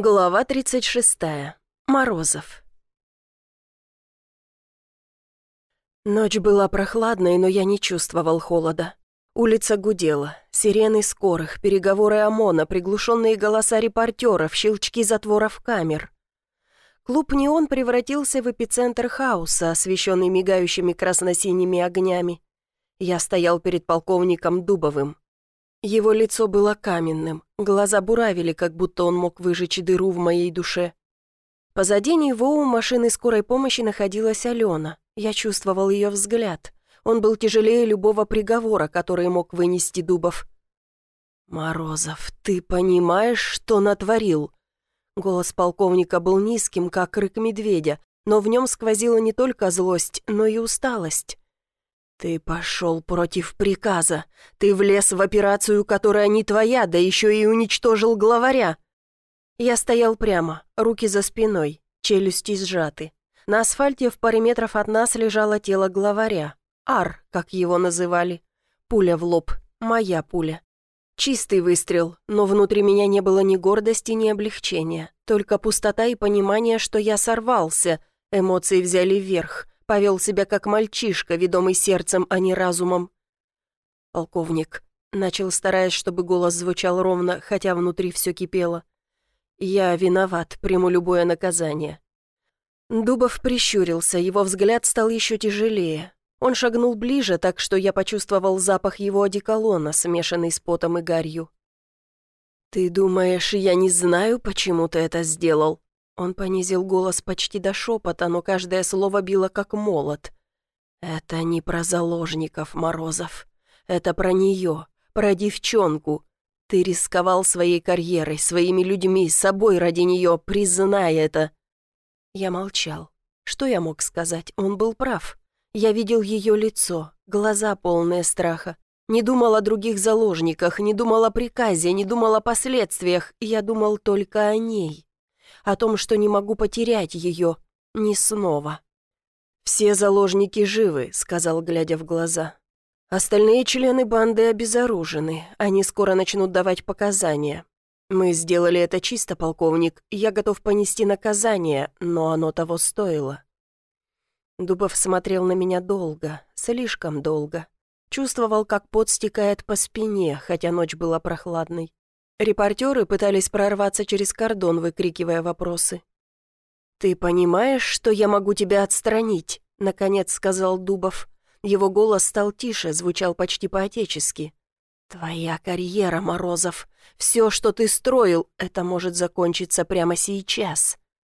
Глава 36. Морозов. Ночь была прохладной, но я не чувствовал холода. Улица гудела, сирены скорых, переговоры ОМОНа, приглушенные голоса репортеров, щелчки затворов камер. Клуб «Неон» превратился в эпицентр хаоса, освещенный мигающими красно-синими огнями. Я стоял перед полковником Дубовым. Его лицо было каменным, глаза буравили, как будто он мог выжечь дыру в моей душе. Позади него у машины скорой помощи находилась Алена. Я чувствовал ее взгляд. Он был тяжелее любого приговора, который мог вынести Дубов. «Морозов, ты понимаешь, что натворил?» Голос полковника был низким, как рык медведя, но в нем сквозила не только злость, но и усталость. «Ты пошел против приказа. Ты влез в операцию, которая не твоя, да еще и уничтожил главаря». Я стоял прямо, руки за спиной, челюсти сжаты. На асфальте в паре метров от нас лежало тело главаря. Ар, как его называли. Пуля в лоб, моя пуля. Чистый выстрел, но внутри меня не было ни гордости, ни облегчения. Только пустота и понимание, что я сорвался. Эмоции взяли вверх. Повел себя как мальчишка, ведомый сердцем, а не разумом. «Полковник», — начал, стараясь, чтобы голос звучал ровно, хотя внутри все кипело. «Я виноват, приму любое наказание». Дубов прищурился, его взгляд стал еще тяжелее. Он шагнул ближе, так что я почувствовал запах его одеколона, смешанный с потом и гарью. «Ты думаешь, я не знаю, почему ты это сделал?» Он понизил голос почти до шепота, но каждое слово било как молот. «Это не про заложников, Морозов. Это про нее, про девчонку. Ты рисковал своей карьерой, своими людьми, собой ради нее, признай это». Я молчал. Что я мог сказать? Он был прав. Я видел ее лицо, глаза полные страха. Не думал о других заложниках, не думал о приказе, не думал о последствиях. Я думал только о ней. О том, что не могу потерять ее, ни снова. «Все заложники живы», — сказал, глядя в глаза. «Остальные члены банды обезоружены, они скоро начнут давать показания. Мы сделали это чисто, полковник, я готов понести наказание, но оно того стоило». Дубов смотрел на меня долго, слишком долго. Чувствовал, как пот стекает по спине, хотя ночь была прохладной. Репортеры пытались прорваться через кордон, выкрикивая вопросы. «Ты понимаешь, что я могу тебя отстранить?» — наконец сказал Дубов. Его голос стал тише, звучал почти по-отечески. «Твоя карьера, Морозов, все, что ты строил, это может закончиться прямо сейчас».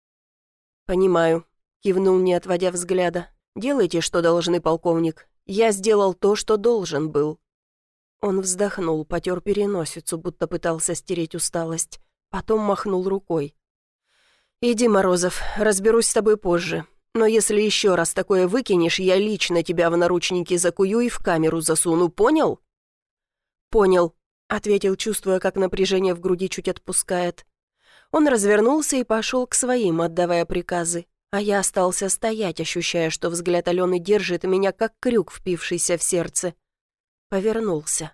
«Понимаю», — кивнул, не отводя взгляда. «Делайте, что должны, полковник. Я сделал то, что должен был». Он вздохнул, потер переносицу, будто пытался стереть усталость. Потом махнул рукой. «Иди, Морозов, разберусь с тобой позже. Но если еще раз такое выкинешь, я лично тебя в наручники закую и в камеру засуну, понял?» «Понял», — ответил, чувствуя, как напряжение в груди чуть отпускает. Он развернулся и пошел к своим, отдавая приказы. А я остался стоять, ощущая, что взгляд Алены держит меня, как крюк, впившийся в сердце. Повернулся.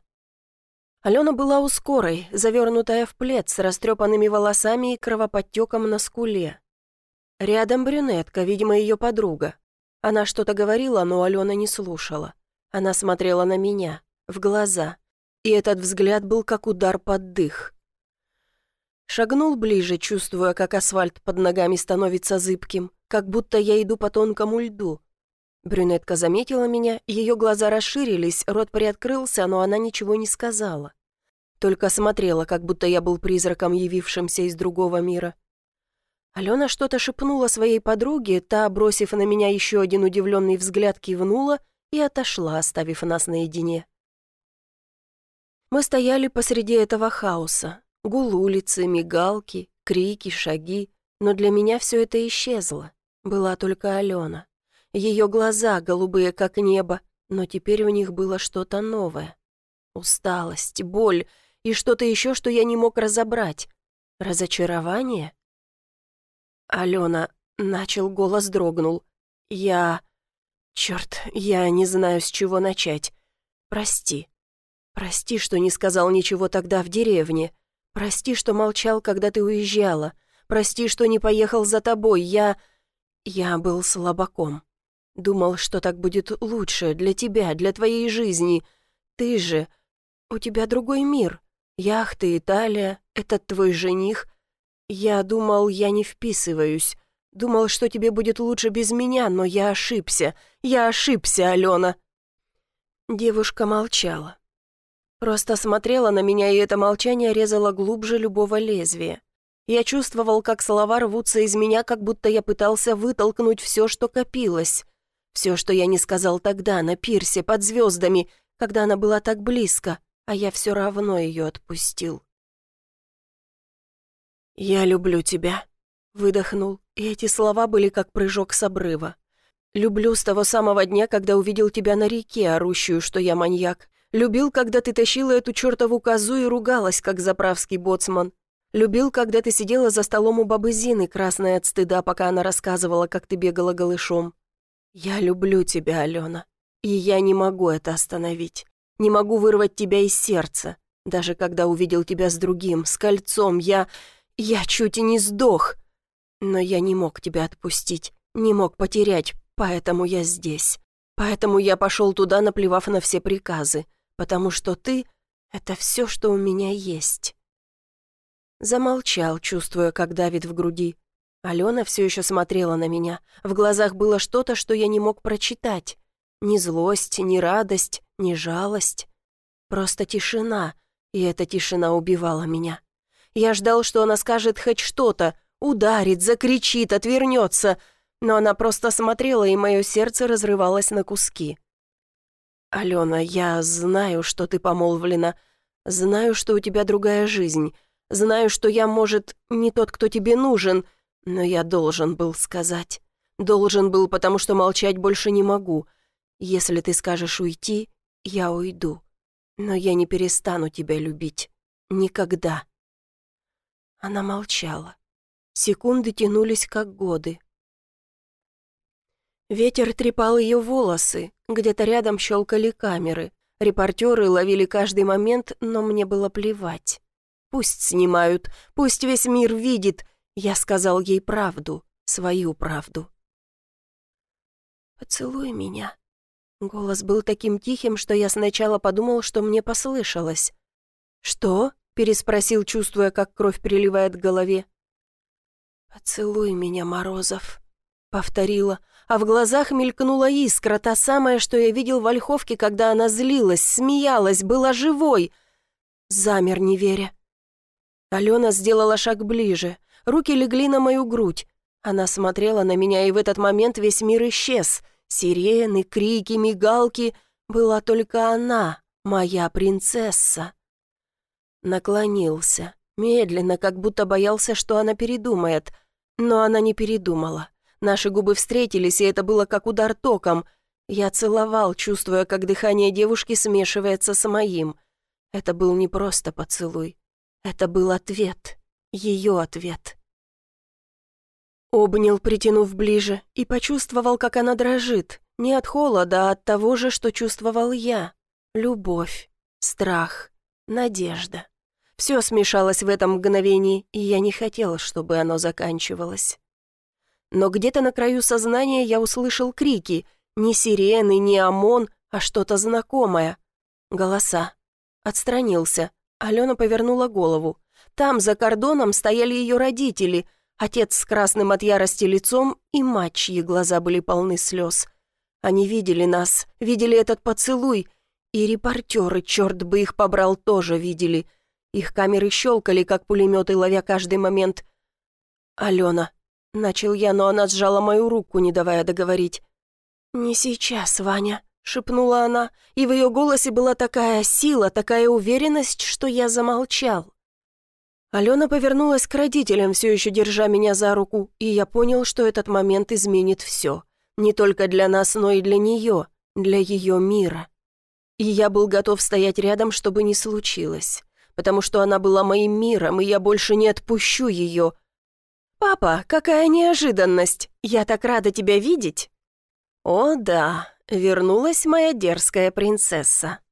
Алена была у скорой, завернутая в плед, с растрепанными волосами и кровоподтеком на скуле. Рядом брюнетка, видимо, ее подруга. Она что-то говорила, но Алена не слушала. Она смотрела на меня, в глаза, и этот взгляд был как удар под дых. Шагнул ближе, чувствуя, как асфальт под ногами становится зыбким, как будто я иду по тонкому льду. Брюнетка заметила меня, ее глаза расширились, рот приоткрылся, но она ничего не сказала. Только смотрела, как будто я был призраком, явившимся из другого мира. Алена что-то шепнула своей подруге, та, бросив на меня еще один удивленный взгляд, кивнула и отошла, оставив нас наедине. Мы стояли посреди этого хаоса. Гул улицы, мигалки, крики, шаги. Но для меня все это исчезло. Была только Алена. Ее глаза, голубые как небо, но теперь в них было что-то новое. Усталость, боль и что-то еще, что я не мог разобрать. Разочарование? «Алена», — начал, голос дрогнул. Черт, я не знаю, с чего начать. Прости. Прости, что не сказал ничего тогда в деревне. Прости, что молчал, когда ты уезжала. Прости, что не поехал за тобой. Я был слабаком. Думал, что так будет лучше для тебя, для твоей жизни. Ты же... У тебя другой мир. Яхты, Италия, этот твой жених. Я думал, я не вписываюсь. Думал, что тебе будет лучше без меня, но я ошибся. Я ошибся, Алена». Девушка молчала. Просто смотрела на меня, и это молчание резало глубже любого лезвия. Я чувствовал, как слова рвутся из меня, как будто я пытался вытолкнуть все, что копилось. Все, что я не сказал тогда, на пирсе, под звездами, когда она была так близко, а я все равно ее отпустил. «Я люблю тебя», — выдохнул, и эти слова были как прыжок с обрыва. «Люблю с того самого дня, когда увидел тебя на реке, орущую, что я маньяк. Любил, когда ты тащила эту чертову козу и ругалась, как заправский боцман. Любил, когда ты сидела за столом у бабы Зины, красная от стыда, пока она рассказывала, как ты бегала голышом. Я люблю тебя, Алена, и я не могу это остановить. Не могу вырвать тебя из сердца. Даже когда увидел тебя с другим, с кольцом, я чуть и не сдох. Но я не мог тебя отпустить, не мог потерять, поэтому я здесь. Поэтому я пошел туда, наплевав на все приказы, потому что ты — это все, что у меня есть». Замолчал, чувствуя, как давит в груди. Алена все еще смотрела на меня. В глазах было что-то, что я не мог прочитать. Ни злость, ни радость, ни жалость. Просто тишина, и эта тишина убивала меня. Я ждал, что она скажет хоть что-то, ударит, закричит, отвернется, но она просто смотрела, и мое сердце разрывалось на куски. «Алена, я знаю, что ты помолвлена, знаю, что у тебя другая жизнь, знаю, что я, может, не тот, кто тебе нужен, но я должен был сказать. Должен был, потому что молчать больше не могу. Если ты скажешь уйти, я уйду. Но я не перестану тебя любить. Никогда». Она молчала. Секунды тянулись, как годы. Ветер трепал ее волосы, где-то рядом щелкали камеры. Репортеры ловили каждый момент, но мне было плевать. Пусть снимают, пусть весь мир видит. Я сказал ей правду, свою правду. «Поцелуй меня». Голос был таким тихим, что я сначала подумал, что мне послышалось. «Что?» — переспросил, чувствуя, как кровь приливает к голове. «Поцелуй меня, Морозов», — повторила, а в глазах мелькнула искра, та самая, что я видел в Ольховке, когда она злилась, смеялась, была живой. Замер, не веря. Алена сделала шаг ближе, руки легли на мою грудь. Она смотрела на меня, и в этот момент весь мир исчез. Сирены, крики, мигалки. Была только она, моя принцесса. Наклонился, медленно, как будто боялся, что она передумает. Но она не передумала. Наши губы встретились, и это было как удар током. Я целовал, чувствуя, как дыхание девушки смешивается с моим. Это был не просто поцелуй. Это был ответ, ее ответ. Обнял, притянув ближе, и почувствовал, как она дрожит. Не от холода, а от того же, что чувствовал я. Любовь, страх, надежда. Все смешалось в этом мгновении, и я не хотел, чтобы оно заканчивалось. Но где-то на краю сознания я услышал крики. Не сирены, не ОМОН, а что-то знакомое. Голоса. Отстранился. Алена повернула голову. Там, за кордоном, стояли ее родители. Отец с красным от ярости лицом и мать, чьи глаза были полны слез. Они видели нас, видели этот поцелуй. И репортеры, черт бы их побрал, тоже видели. Их камеры щелкали, как пулеметы, ловя каждый момент. «Алена», — начал я, но она сжала мою руку, не давая договорить. «Не сейчас, Ваня», — шепнула она, и в ее голосе была такая сила, такая уверенность, что я замолчал. Алена повернулась к родителям, все еще держа меня за руку, и я понял, что этот момент изменит все. Не только для нас, но и для нее, для ее мира. И я был готов стоять рядом, чтобы не случилось, потому что она была моим миром, и я больше не отпущу ее. «Папа, какая неожиданность! Я так рада тебя видеть!» «О да, вернулась моя дерзкая принцесса».